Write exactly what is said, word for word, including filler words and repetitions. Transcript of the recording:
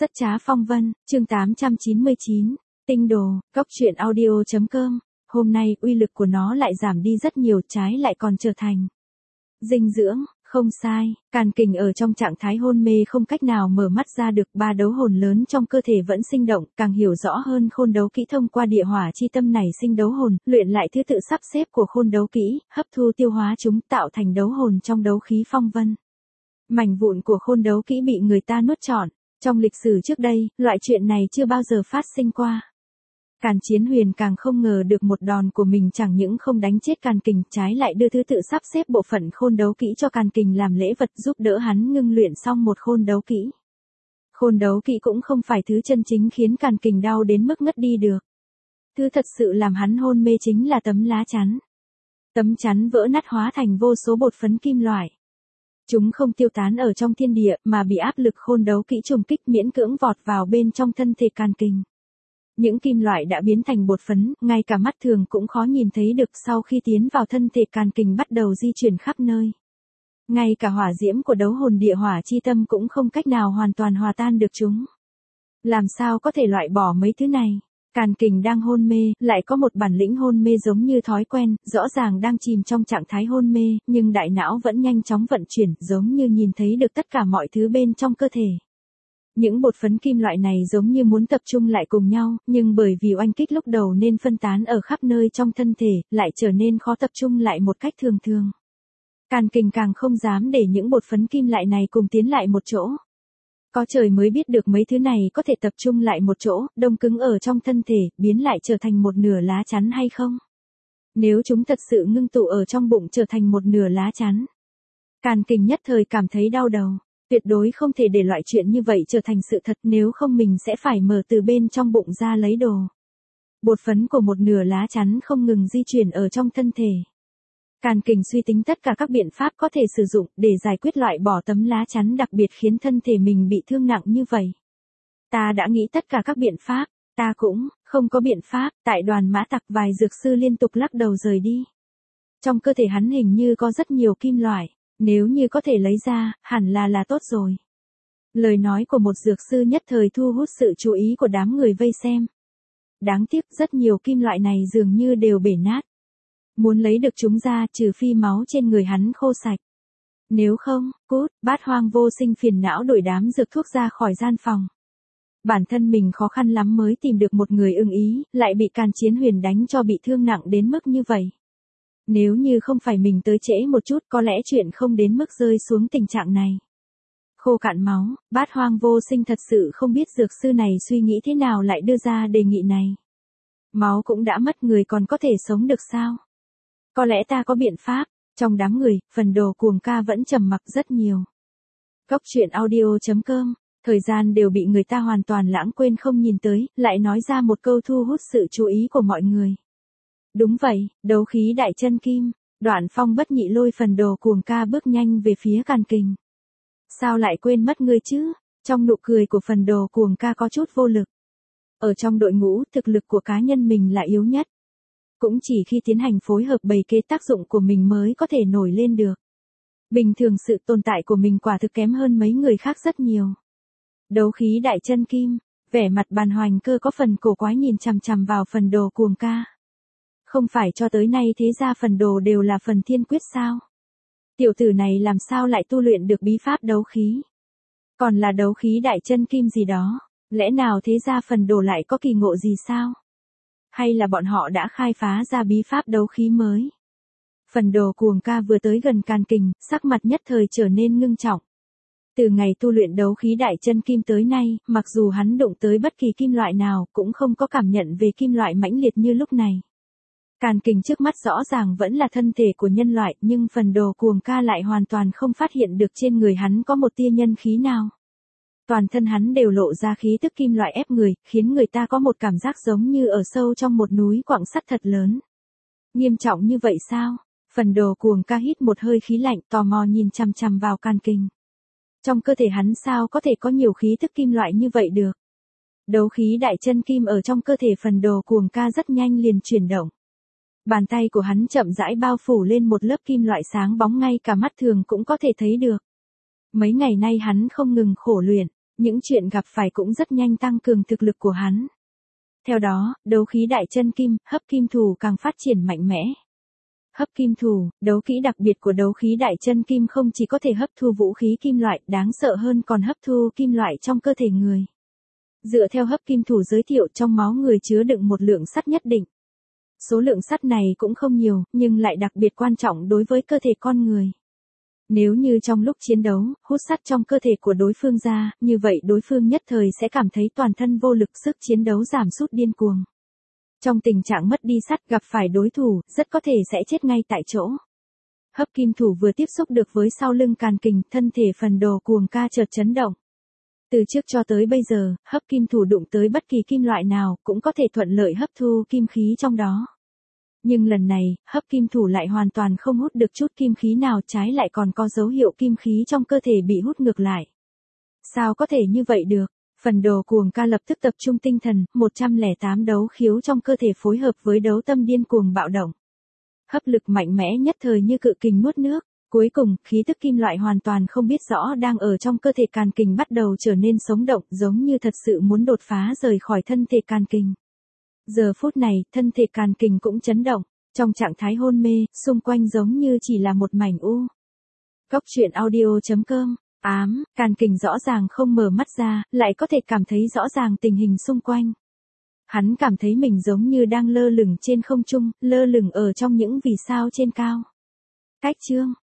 Rất trá phong vân, chương tám trăm chín mươi chín, tinh đồ, góc truyện audio chấm com. Hôm nay uy lực của nó lại giảm đi rất nhiều, trái lại còn trở thành dinh dưỡng, không sai. Càn Kình ở trong trạng thái hôn mê không cách nào mở mắt ra được, ba đấu hồn lớn trong cơ thể vẫn sinh động, càng hiểu rõ hơn khôn đấu kỹ thông qua địa hỏa chi tâm này sinh đấu hồn, luyện lại thứ tự sắp xếp của khôn đấu kỹ, hấp thu tiêu hóa chúng tạo thành đấu hồn trong đấu khí phong vân. Mảnh vụn của khôn đấu kỹ bị người ta nuốt trọn. Trong lịch sử trước đây, loại chuyện này chưa bao giờ phát sinh qua. Càn Chiến Huyền càng không ngờ được một đòn của mình chẳng những không đánh chết Càn Kình, trái lại đưa thứ tự sắp xếp bộ phận khôn đấu kỹ cho Càn Kình làm lễ vật, giúp đỡ hắn ngưng luyện xong một khôn đấu kỹ. Khôn đấu kỹ cũng không phải thứ chân chính khiến Càn Kình đau đến mức ngất đi được. Thứ thật sự làm hắn hôn mê chính là tấm lá chắn. Tấm chắn vỡ nát hóa thành vô số bột phấn kim loại. Chúng không tiêu tán ở trong thiên địa mà bị áp lực khôn đấu kỹ trùng kích miễn cưỡng vọt vào bên trong thân thể Càn Kình. Những kim loại đã biến thành bột phấn, ngay cả mắt thường cũng khó nhìn thấy được, sau khi tiến vào thân thể Càn Kình bắt đầu di chuyển khắp nơi. Ngay cả hỏa diễm của đấu hồn địa hỏa chi tâm cũng không cách nào hoàn toàn hòa tan được chúng. Làm sao có thể loại bỏ mấy thứ này? Càn Kình đang hôn mê, lại có một bản lĩnh hôn mê giống như thói quen, rõ ràng đang chìm trong trạng thái hôn mê, nhưng đại não vẫn nhanh chóng vận chuyển, giống như nhìn thấy được tất cả mọi thứ bên trong cơ thể. Những bột phấn kim loại này giống như muốn tập trung lại cùng nhau, nhưng bởi vì oanh kích lúc đầu nên phân tán ở khắp nơi trong thân thể, lại trở nên khó tập trung lại một cách thường thường. Càn Kình càng không dám để những bột phấn kim loại này cùng tiến lại một chỗ. Có trời mới biết được mấy thứ này có thể tập trung lại một chỗ, đông cứng ở trong thân thể, biến lại trở thành một nửa lá chắn hay không? Nếu chúng thật sự ngưng tụ ở trong bụng trở thành một nửa lá chắn, Càn Kình nhất thời cảm thấy đau đầu. Tuyệt đối không thể để loại chuyện như vậy trở thành sự thật, nếu không mình sẽ phải mở từ bên trong bụng ra lấy đồ. Bột phấn của một nửa lá chắn không ngừng di chuyển ở trong thân thể. Càn Kình suy tính tất cả các biện pháp có thể sử dụng để giải quyết loại bỏ tấm lá chắn đặc biệt khiến thân thể mình bị thương nặng như vậy. Ta đã nghĩ tất cả các biện pháp, ta cũng không có biện pháp. Tại đoàn mã tặc, vài dược sư liên tục lắc đầu rời đi. Trong cơ thể hắn hình như có rất nhiều kim loại, nếu như có thể lấy ra, hẳn là là tốt rồi. Lời nói của một dược sư nhất thời thu hút sự chú ý của đám người vây xem. Đáng tiếc rất nhiều kim loại này dường như đều bể nát. Muốn lấy được chúng ra trừ phi máu trên người hắn khô sạch. Nếu không, cút. Bát Hoang Vô Sinh phiền não đuổi đám dược thuốc ra khỏi gian phòng. Bản thân mình khó khăn lắm mới tìm được một người ưng ý, lại bị Càn Chiến Huyền đánh cho bị thương nặng đến mức như vậy. Nếu như không phải mình tới trễ một chút có lẽ chuyện không đến mức rơi xuống tình trạng này. Khô cạn máu, Bát Hoang Vô Sinh thật sự không biết dược sư này suy nghĩ thế nào lại đưa ra đề nghị này. Máu cũng đã mất, người còn có thể sống được sao? Có lẽ ta có biện pháp. Trong đám người, Phần Đồ Cuồng Ca vẫn trầm mặc rất nhiều. Góc truyện audio chấm com. Thời gian đều bị người ta hoàn toàn lãng quên không nhìn tới, lại nói ra một câu thu hút sự chú ý của mọi người. Đúng vậy, đấu khí đại chân kim. Đoạn Phong bất nhị lôi Phần Đồ Cuồng Ca bước nhanh về phía Càn Kình. Sao lại quên mất ngươi chứ? Trong nụ cười của Phần Đồ Cuồng Ca có chút vô lực. Ở trong đội ngũ, thực lực của cá nhân mình là yếu nhất. Cũng chỉ khi tiến hành phối hợp bày kế tác dụng của mình mới có thể nổi lên được. Bình thường sự tồn tại của mình quả thực kém hơn mấy người khác rất nhiều. Đấu khí đại chân kim, vẻ mặt Bàn Hoành Cơ có phần cổ quái nhìn chằm chằm vào Phần Đồ Cuồng Ca. Không phải cho tới nay thế ra Phần Đồ đều là phần thiên quyết sao? Tiểu tử này làm sao lại tu luyện được bí pháp đấu khí? Còn là đấu khí đại chân kim gì đó, lẽ nào thế ra Phần Đồ lại có kỳ ngộ gì sao? Hay là bọn họ đã khai phá ra bí pháp đấu khí mới? Phần Đồ Cuồng Ca vừa tới gần Càn Kình, sắc mặt nhất thời trở nên ngưng trọng. Từ ngày tu luyện đấu khí đại chân kim tới nay, mặc dù hắn đụng tới bất kỳ kim loại nào, cũng không có cảm nhận về kim loại mãnh liệt như lúc này. Càn Kình trước mắt rõ ràng vẫn là thân thể của nhân loại, nhưng Phần Đồ Cuồng Ca lại hoàn toàn không phát hiện được trên người hắn có một tia nhân khí nào. Toàn thân hắn đều lộ ra khí tức kim loại ép người, khiến người ta có một cảm giác giống như ở sâu trong một núi quặng sắt thật lớn. Nghiêm trọng như vậy sao? Phần Đồ Cuồng Ca hít một hơi khí lạnh, tò mò nhìn chằm chằm vào Càn Kình. Trong cơ thể hắn sao có thể có nhiều khí tức kim loại như vậy được? Đấu khí đại chân kim ở trong cơ thể Phần Đồ Cuồng Ca rất nhanh liền chuyển động. Bàn tay của hắn chậm rãi bao phủ lên một lớp kim loại sáng bóng, ngay cả mắt thường cũng có thể thấy được. Mấy ngày nay hắn không ngừng khổ luyện, Những chuyện gặp phải cũng rất nhanh tăng cường thực lực của hắn. Theo đó, đấu khí đại chân kim, hấp kim thủ càng phát triển mạnh mẽ. Hấp kim thủ, đấu kỹ đặc biệt của đấu khí đại chân kim không chỉ có thể hấp thu vũ khí kim loại, đáng sợ hơn còn hấp thu kim loại trong cơ thể người. Dựa theo hấp kim thủ giới thiệu, trong máu người chứa đựng một lượng sắt nhất định. Số lượng sắt này cũng không nhiều, nhưng lại đặc biệt quan trọng đối với cơ thể con người. Nếu như trong lúc chiến đấu, hút sắt trong cơ thể của đối phương ra, như vậy đối phương nhất thời sẽ cảm thấy toàn thân vô lực, sức chiến đấu giảm sút điên cuồng. Trong tình trạng mất đi sắt, gặp phải đối thủ, rất có thể sẽ chết ngay tại chỗ. Hấp kim thủ vừa tiếp xúc được với sau lưng càn kình, thân thể phần đồ cuồng ca chợt chấn động. Từ trước cho tới bây giờ, hấp kim thủ đụng tới bất kỳ kim loại nào, cũng có thể thuận lợi hấp thu kim khí trong đó. Nhưng lần này, hấp kim thủ lại hoàn toàn không hút được chút kim khí nào, trái lại còn có dấu hiệu kim khí trong cơ thể bị hút ngược lại. Sao có thể như vậy được? Phần đồ cuồng ca lập tức tập trung tinh thần, một trăm lẻ tám đấu khiếu trong cơ thể phối hợp với đấu tâm điên cuồng bạo động. Hấp lực mạnh mẽ nhất thời như cự kình nuốt nước. Cuối cùng, khí tức kim loại hoàn toàn không biết rõ đang ở trong cơ thể càn kình bắt đầu trở nên sống động, giống như thật sự muốn đột phá rời khỏi thân thể càn kình. Giờ phút này, thân thể càn kình cũng chấn động, trong trạng thái hôn mê, xung quanh giống như chỉ là một mảnh u. Góc truyện audio chấm com, ám, càn kình rõ ràng không mở mắt ra, lại có thể cảm thấy rõ ràng tình hình xung quanh. Hắn cảm thấy mình giống như đang lơ lửng trên không trung, lơ lửng ở trong những vì sao trên cao. Cách chương